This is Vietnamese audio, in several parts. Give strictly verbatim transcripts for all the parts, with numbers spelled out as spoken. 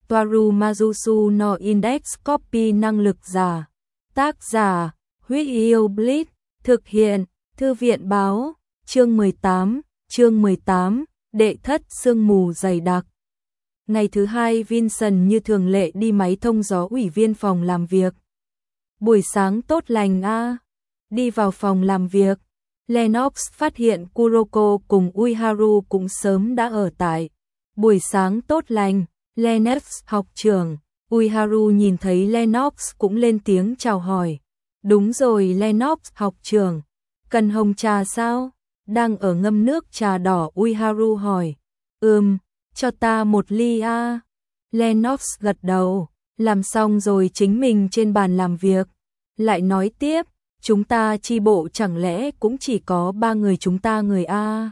Toaru Majusu no Index Copy năng lực giả. Tác giả, Huyết Yêu Blitz, thực hiện, Thư viện báo, chương mười tám, chương mười tám, đệ thất sương mù dày đặc. Ngày thứ hai Vincent như thường lệ đi máy thông gió ủy viên phòng làm việc. Buổi sáng tốt lành a. Đi vào phòng làm việc, Lennox phát hiện Kuroko cùng Uiharu cũng sớm đã ở tại. Buổi sáng tốt lành, Lennox học trưởng. Uiharu nhìn thấy Lennox cũng lên tiếng chào hỏi. Đúng rồi Lennox học trưởng, cần hồng trà sao? Đang ở ngâm nước trà đỏ Uiharu hỏi. Ừm, cho ta một ly a. Lennox gật đầu, làm xong rồi chính mình trên bàn làm việc. Lại nói tiếp, chúng ta chi bộ chẳng lẽ cũng chỉ có ba người chúng ta người a.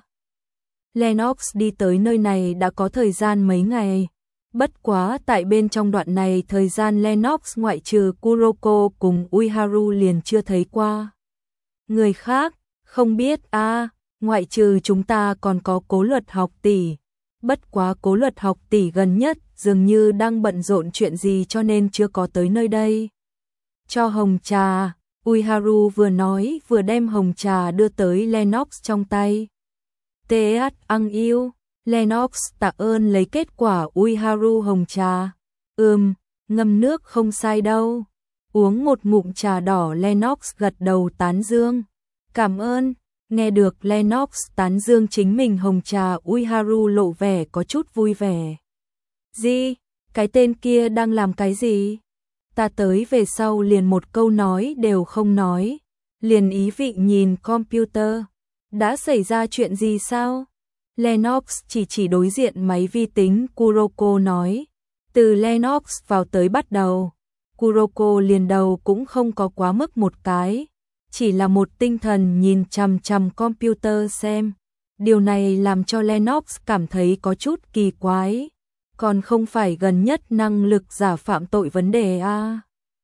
Lennox đi tới nơi này đã có thời gian mấy ngày. Bất quá tại bên trong đoạn này thời gian Lennox ngoại trừ Kuroko cùng Uiharu liền chưa thấy qua. Người khác, không biết a, ngoại trừ chúng ta còn có Cố Luật học tỷ. Bất quá Cố Luật học tỷ gần nhất dường như đang bận rộn chuyện gì cho nên chưa có tới nơi đây. Cho hồng trà, Uiharu vừa nói vừa đem hồng trà đưa tới Lennox trong tay. tê hát ăn yêu. Lennox tạ ơn lấy kết quả Uiharu hồng trà. Ừm, ngâm nước không sai đâu. Uống một ngụm trà đỏ Lennox gật đầu tán dương. Cảm ơn. Nghe được Lennox tán dương chính mình hồng trà Uiharu lộ vẻ có chút vui vẻ. Gì? Cái tên kia đang làm cái gì? Ta tới về sau liền một câu nói đều không nói. Liền ý vị nhìn computer. Đã xảy ra chuyện gì sao? Lennox chỉ chỉ đối diện máy vi tính Kuroko nói. Từ Lennox vào tới bắt đầu, Kuroko liền đầu cũng không có quá mức một cái. Chỉ là một tinh thần nhìn chằm chằm computer xem. Điều này làm cho Lennox cảm thấy có chút kỳ quái. Còn không phải gần nhất năng lực giả phạm tội vấn đề a.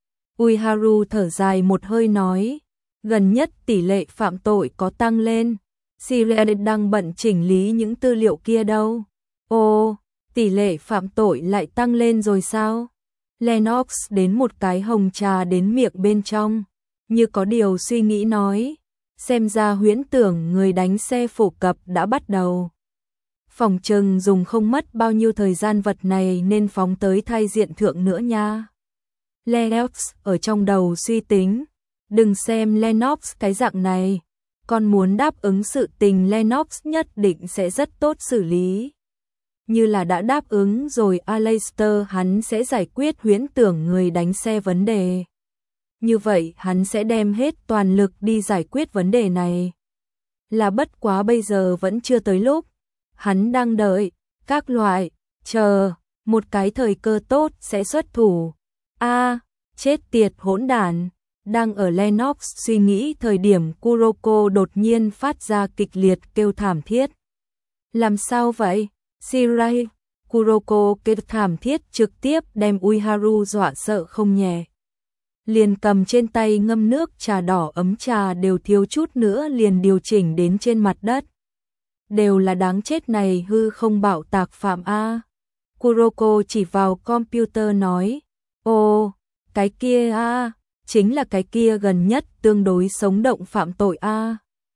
Uiharu thở dài một hơi nói. Gần nhất tỷ lệ phạm tội có tăng lên. Sirius đang bận chỉnh lý những tư liệu kia đâu. Ồ, tỷ lệ phạm tội lại tăng lên rồi sao? Lennox đến một cái hồng trà đến miệng bên trong, như có điều suy nghĩ nói. Xem ra huyễn tưởng người đánh xe phổ cập đã bắt đầu. Phòng trừng dùng không mất bao nhiêu thời gian vật này nên phóng tới thay diện thượng nữa nha. Lennox ở trong đầu suy tính. Đừng xem Lennox cái dạng này. Con muốn đáp ứng sự tình Lennox nhất định sẽ rất tốt xử lý. Như là đã đáp ứng rồi Aleister hắn sẽ giải quyết huyễn tưởng người đánh xe vấn đề. Như vậy hắn sẽ đem hết toàn lực đi giải quyết vấn đề này. Là bất quá bây giờ vẫn chưa tới lúc. Hắn đang đợi, các loại, chờ, một cái thời cơ tốt sẽ xuất thủ. A, chết tiệt hỗn đản. Đang ở Lennox suy nghĩ thời điểm Kuroko đột nhiên phát ra kịch liệt kêu thảm thiết. Làm sao vậy? Shirai, Kuroko kêu thảm thiết trực tiếp đem Uiharu dọa sợ không nhẹ. Liền cầm trên tay ngâm nước trà đỏ ấm trà đều thiếu chút nữa liền điều chỉnh đến trên mặt đất. Đều là đáng chết này hư không bạo tạc phạm A. Kuroko chỉ vào computer nói. Ồ, cái kia A. Chính là cái kia gần nhất tương đối sống động phạm tội a.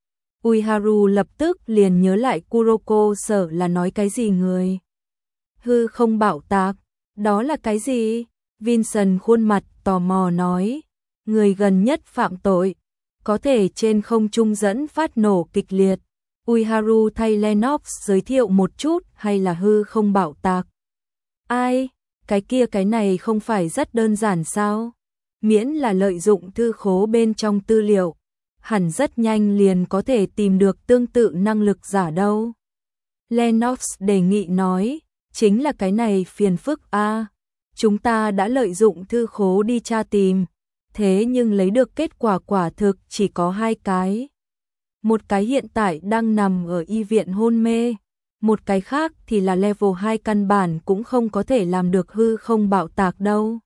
Uiharu lập tức liền nhớ lại Kuroko sợ là nói cái gì người. Hư không bạo tạc, đó là cái gì? Vincent khuôn mặt tò mò nói. Người gần nhất phạm tội, có thể trên không trung dẫn phát nổ kịch liệt. Uiharu thay Lennox giới thiệu một chút hay là hư không bạo tạc? Ai? Cái kia cái này không phải rất đơn giản sao? Miễn là lợi dụng thư khố bên trong tư liệu, hẳn rất nhanh liền có thể tìm được tương tự năng lực giả đâu. Lennox đề nghị nói, chính là cái này phiền phức a. Chúng ta đã lợi dụng thư khố đi tra tìm, thế nhưng lấy được kết quả quả thực chỉ có hai cái. Một cái hiện tại đang nằm ở y viện hôn mê, một cái khác thì là level hai căn bản cũng không có thể làm được hư không bạo tạc đâu.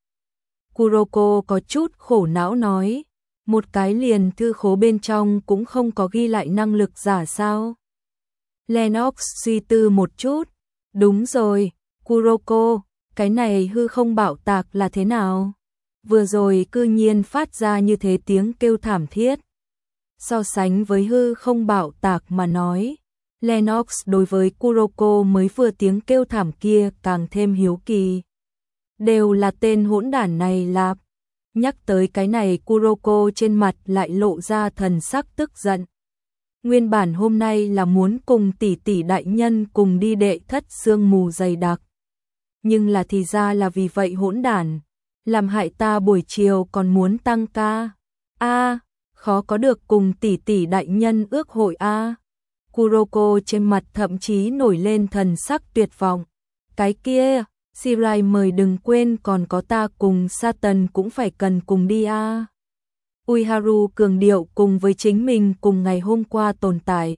Kuroko có chút khổ não nói, một cái liền thư khố bên trong cũng không có ghi lại năng lực giả sao. Lennox suy tư một chút, đúng rồi, Kuroko, cái này hư không bạo tạc là thế nào? Vừa rồi cư nhiên phát ra như thế tiếng kêu thảm thiết. So sánh với hư không bạo tạc mà nói, Lennox đối với Kuroko mới vừa tiếng kêu thảm kia càng thêm hiếu kỳ. Đều là tên hỗn đản này lạp. Nhắc tới cái này Kuroko trên mặt lại lộ ra thần sắc tức giận. Nguyên bản hôm nay là muốn cùng tỷ tỷ đại nhân cùng đi đệ thất sương mù dày đặc. Nhưng là thì ra là vì vậy hỗn đản, làm hại ta buổi chiều còn muốn tăng ca. A, khó có được cùng tỷ tỷ đại nhân ước hội a. Kuroko trên mặt thậm chí nổi lên thần sắc tuyệt vọng. Cái kia, Shirai mời đừng quên còn có ta cùng Satan cũng phải cần cùng đi a. Uiharu cường điệu cùng với chính mình cùng ngày hôm qua tồn tại.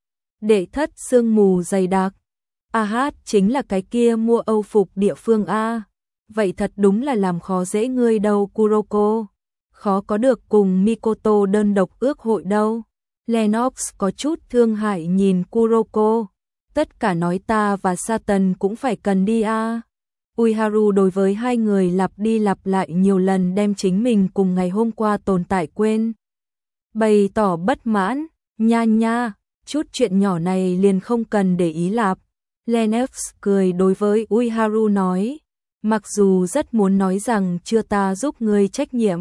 Đệ thất sương mù dày đặc. A hát chính là cái kia mua Âu phục địa phương a. Vậy thật đúng là làm khó dễ ngươi đâu Kuroko. Khó có được cùng Mikoto đơn độc ước hội đâu. Lennox có chút thương hại nhìn Kuroko. Tất cả nói ta và Satan cũng phải cần đi a. Uiharu đối với hai người lặp đi lặp lại nhiều lần đem chính mình cùng ngày hôm qua tồn tại quên. Bày tỏ bất mãn, nha nha, chút chuyện nhỏ này liền không cần để ý lạp. Lennox cười đối với Uiharu nói, mặc dù rất muốn nói rằng chưa ta giúp ngươi trách nhiệm.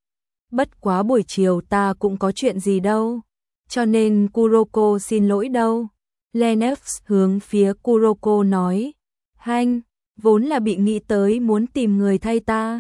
Bất quá buổi chiều ta cũng có chuyện gì đâu, cho nên Kuroko xin lỗi đâu. Lennox hướng phía Kuroko nói, hanh, vốn là bị nghĩ tới muốn tìm người thay ta.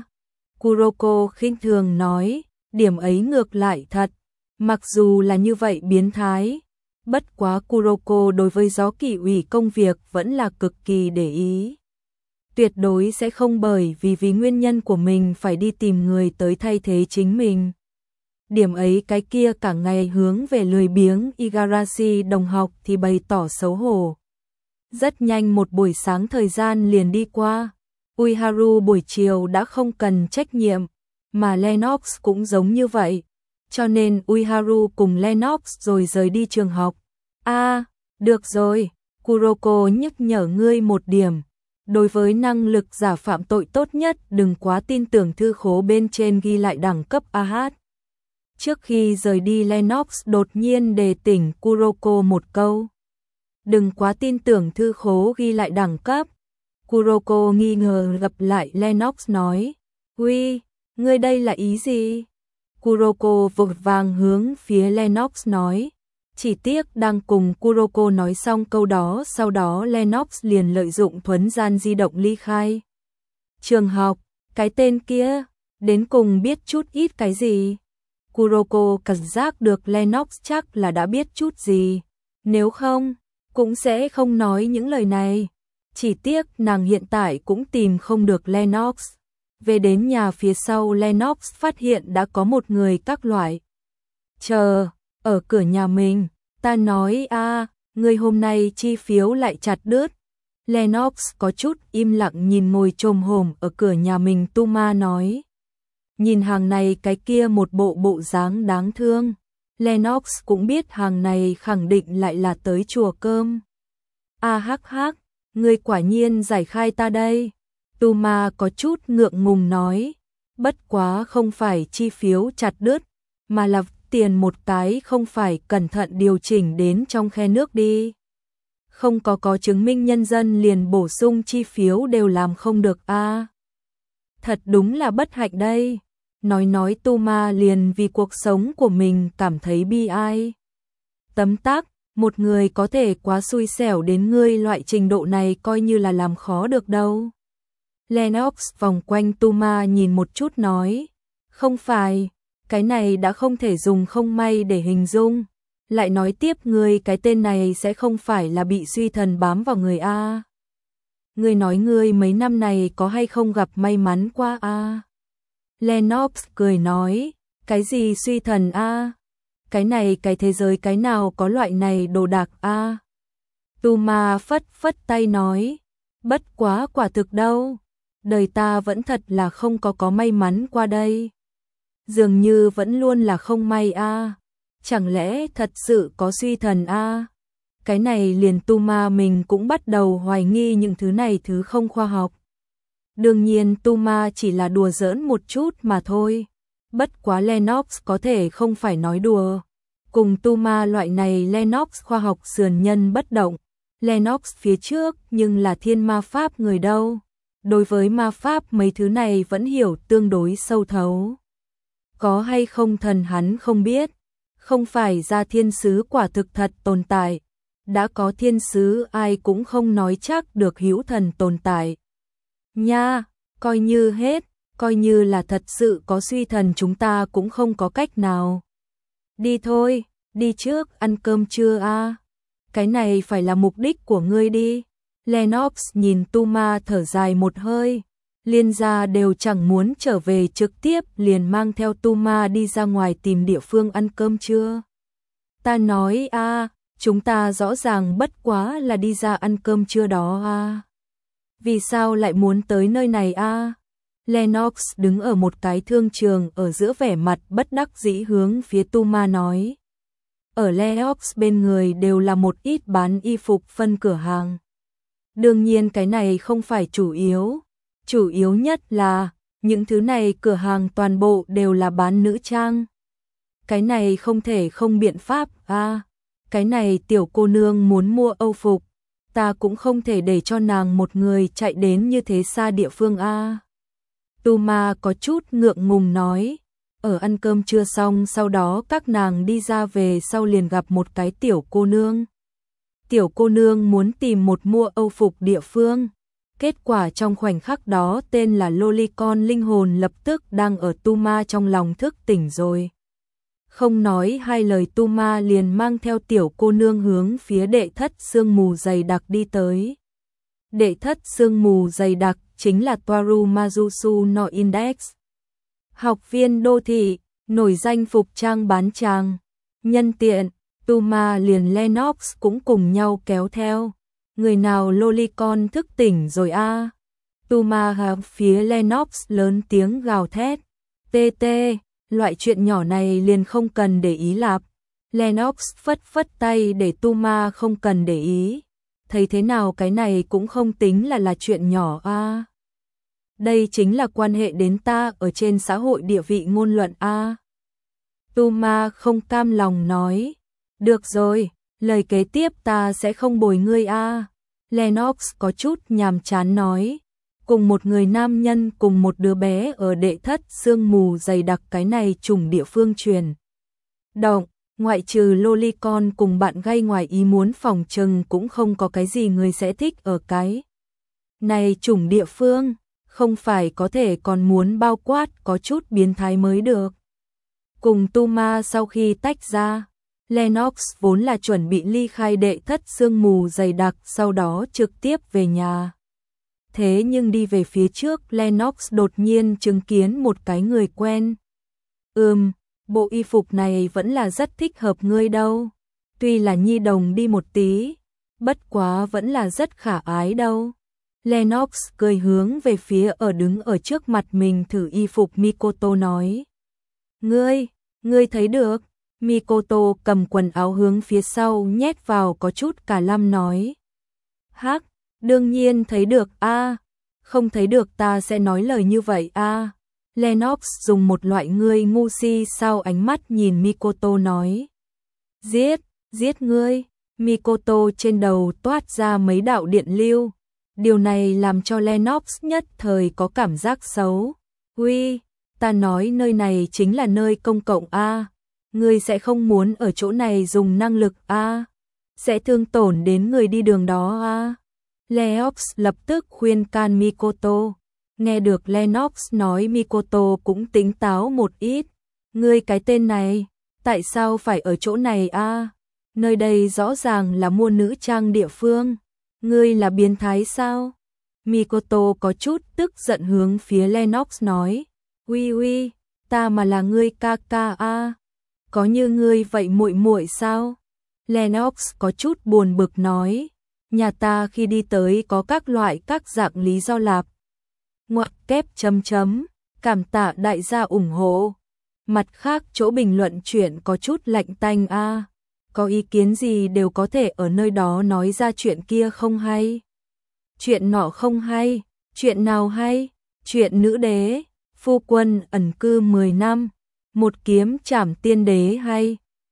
Kuroko khinh thường nói, điểm ấy ngược lại thật, mặc dù là như vậy biến thái. Bất quá Kuroko đối với gió kỳ ủy công việc vẫn là cực kỳ để ý. Tuyệt đối sẽ không bởi vì vì nguyên nhân của mình phải đi tìm người tới thay thế chính mình. Điểm ấy cái kia cả ngày hướng về lười biếng Igarashi đồng học thì bày tỏ xấu hổ. Rất nhanh một buổi sáng thời gian liền đi qua. Uiharu buổi chiều đã không cần trách nhiệm, mà Lennox cũng giống như vậy. Cho nên Uiharu cùng Lennox rồi rời đi trường học. A, à, được rồi, Kuroko nhắc nhở ngươi một điểm. Đối với năng lực giả phạm tội tốt nhất đừng quá tin tưởng thư khố bên trên ghi lại đẳng cấp a hát. Trước khi rời đi Lennox đột nhiên đề tỉnh Kuroko một câu. Đừng quá tin tưởng thư khố ghi lại đẳng cấp. Kuroko nghi ngờ gặp lại Lennox nói. Ui, ngươi đây là ý gì? Kuroko vội vàng hướng phía Lennox nói. Chỉ tiếc đang cùng Kuroko nói xong câu đó, sau đó Lennox liền lợi dụng thuấn gian di động ly khai. Trường học, cái tên kia, đến cùng biết chút ít cái gì? Kuroko cảm giác được Lennox chắc là đã biết chút gì. Nếu không, cũng sẽ không nói những lời này. Chỉ tiếc nàng hiện tại cũng tìm không được Lennox. Về đến nhà phía sau Lennox phát hiện đã có một người các loại. Chờ, ở cửa nhà mình, ta nói a, à, người hôm nay chi phiếu lại chặt đứt. Lennox có chút im lặng nhìn ngồi chồm hổm ở cửa nhà mình Tuma nói. Nhìn hàng này cái kia một bộ bộ dáng đáng thương. Lennox cũng biết hàng này khẳng định lại là tới chùa cơm. A hắc hắc, người quả nhiên giải khai ta đây. Tuma có chút ngượng ngùng nói. Bất quá không phải chi phiếu chặt đứt, mà là tiền một cái không phải cẩn thận điều chỉnh đến trong khe nước đi. Không có có chứng minh nhân dân liền bổ sung chi phiếu đều làm không được a. À, thật đúng là bất hạnh đây. Nói nói Tuma liền vì cuộc sống của mình cảm thấy bi ai. Tấm tắc, một người có thể quá xui xẻo đến ngươi loại trình độ này coi như là làm khó được đâu. Lennox vòng quanh Tuma nhìn một chút nói. Không phải, cái này đã không thể dùng không may để hình dung. Lại nói tiếp ngươi cái tên này sẽ không phải là bị suy thần bám vào người a. Ngươi nói ngươi mấy năm này có hay không gặp may mắn qua a? Lennox cười nói, cái gì suy thần a? Cái này cái thế giới cái nào có loại này đồ đạc a? Tuma phất phất tay nói, bất quá quả thực đâu, đời ta vẫn thật là không có có may mắn qua đây. Dường như vẫn luôn là không may a. Chẳng lẽ thật sự có suy thần a? Cái này liền Tuma mình cũng bắt đầu hoài nghi những thứ này thứ không khoa học. Đương nhiên Tuma chỉ là đùa giỡn một chút mà thôi. Bất quá Lennox có thể không phải nói đùa. Cùng Tuma loại này Lennox khoa học sườn nhân bất động. Lennox phía trước nhưng là thiên ma pháp người đâu. Đối với ma pháp mấy thứ này vẫn hiểu tương đối sâu thấu. Có hay không thần hắn không biết. Không phải ra thiên sứ quả thực thật tồn tại. Đã có thiên sứ ai cũng không nói chắc được hữu thần tồn tại. Nha, coi như hết, coi như là thật sự có suy thần chúng ta cũng không có cách nào. Đi thôi, đi trước, ăn cơm trưa a. Cái này phải là mục đích của ngươi đi. Lennox nhìn Tuma thở dài một hơi. Liên gia đều chẳng muốn trở về trực tiếp liền mang theo Tuma đi ra ngoài tìm địa phương ăn cơm trưa. Ta nói a, chúng ta rõ ràng bất quá là đi ra ăn cơm trưa đó a. Vì sao lại muốn tới nơi này a? Lennox đứng ở một cái thương trường ở giữa vẻ mặt bất đắc dĩ hướng phía Tuma nói. Ở Lennox bên người đều là một ít bán y phục phân cửa hàng. Đương nhiên cái này không phải chủ yếu. Chủ yếu nhất là những thứ này cửa hàng toàn bộ đều là bán nữ trang. Cái này không thể không biện pháp a. Cái này tiểu cô nương muốn mua âu phục. Ta cũng không thể để cho nàng một người chạy đến như thế xa địa phương a. Tuma có chút ngượng ngùng nói. Ở ăn cơm trưa xong sau đó các nàng đi ra về sau liền gặp một cái tiểu cô nương. Tiểu cô nương muốn tìm một mua âu phục địa phương. Kết quả trong khoảnh khắc đó tên là Lolicon linh hồn lập tức đang ở Tuma trong lòng thức tỉnh rồi. Không nói hai lời Tuma liền mang theo tiểu cô nương hướng phía đệ thất sương mù dày đặc đi tới. Đệ thất sương mù dày đặc chính là Toaru Majusu no Index. Học viên đô thị, nổi danh phục trang bán trang. Nhân tiện, Tuma liền Lennox cũng cùng nhau kéo theo. Người nào Lolicon thức tỉnh rồi a? À? Tuma hướng phía Lennox lớn tiếng gào thét. Tê tê, loại chuyện nhỏ này liền không cần để ý lạp. Lennox phất phất tay để Tuma không cần để ý. Thấy thế nào cái này cũng không tính là là chuyện nhỏ a. À? Đây chính là quan hệ đến ta ở trên xã hội địa vị ngôn luận a. À? Tuma không cam lòng nói. Được rồi, lời kế tiếp ta sẽ không bồi ngươi a. À. Lennox có chút nhàm chán nói. Cùng một người nam nhân cùng một đứa bé ở đệ thất sương mù dày đặc cái này trùng địa phương truyền. Động, ngoại trừ Lolicon cùng bạn gay ngoài ý muốn phòng trừng cũng không có cái gì người sẽ thích ở cái này trùng địa phương, không phải có thể còn muốn bao quát có chút biến thái mới được. Cùng Tuma sau khi tách ra, Lennox vốn là chuẩn bị ly khai đệ thất sương mù dày đặc sau đó trực tiếp về nhà. Thế nhưng đi về phía trước Lennox đột nhiên chứng kiến một cái người quen. Ừm, bộ y phục này vẫn là rất thích hợp ngươi đâu. Tuy là nhi đồng đi một tí, bất quá vẫn là rất khả ái đâu. Lennox cười hướng về phía ở đứng ở trước mặt mình thử y phục Mikoto nói. Ngươi, ngươi thấy được. Mikoto cầm quần áo hướng phía sau nhét vào có chút cả lăm nói. Hắc, đương nhiên thấy được a, à, không thấy được ta sẽ nói lời như vậy a. À. Lennox dùng một loại ngươi ngu si sau ánh mắt nhìn Mikoto nói. Giết, giết ngươi. Mikoto trên đầu toát ra mấy đạo điện lưu. Điều này làm cho Lennox nhất thời có cảm giác xấu. Uy, ta nói nơi này chính là nơi công cộng a. À. Ngươi sẽ không muốn ở chỗ này dùng năng lực a, à? Sẽ thương tổn đến người đi đường đó a. À? Lennox lập tức khuyên can Mikoto. Nghe được Lennox nói Mikoto cũng tỉnh táo một ít. Ngươi cái tên này, tại sao phải ở chỗ này a? À? Nơi đây rõ ràng là mua nữ trang địa phương. Ngươi là biến thái sao? Mikoto có chút tức giận hướng phía Lennox nói. Uy uy, ta mà là ngươi ca ca a. À? Có như ngươi vậy muội muội sao? Lennox có chút buồn bực nói. Nhà ta khi đi tới có các loại các dạng lý do lạp. Ngoặc kép chấm chấm, cảm tạ đại gia ủng hộ. Mặt khác chỗ bình luận chuyện có chút lạnh tanh a. À. Có ý kiến gì đều có thể ở nơi đó nói ra chuyện kia không hay. Chuyện nọ không hay, Chuyện nào hay? Chuyện nữ đế, phu quân ẩn cư mười năm, một kiếm trảm tiên đế hay?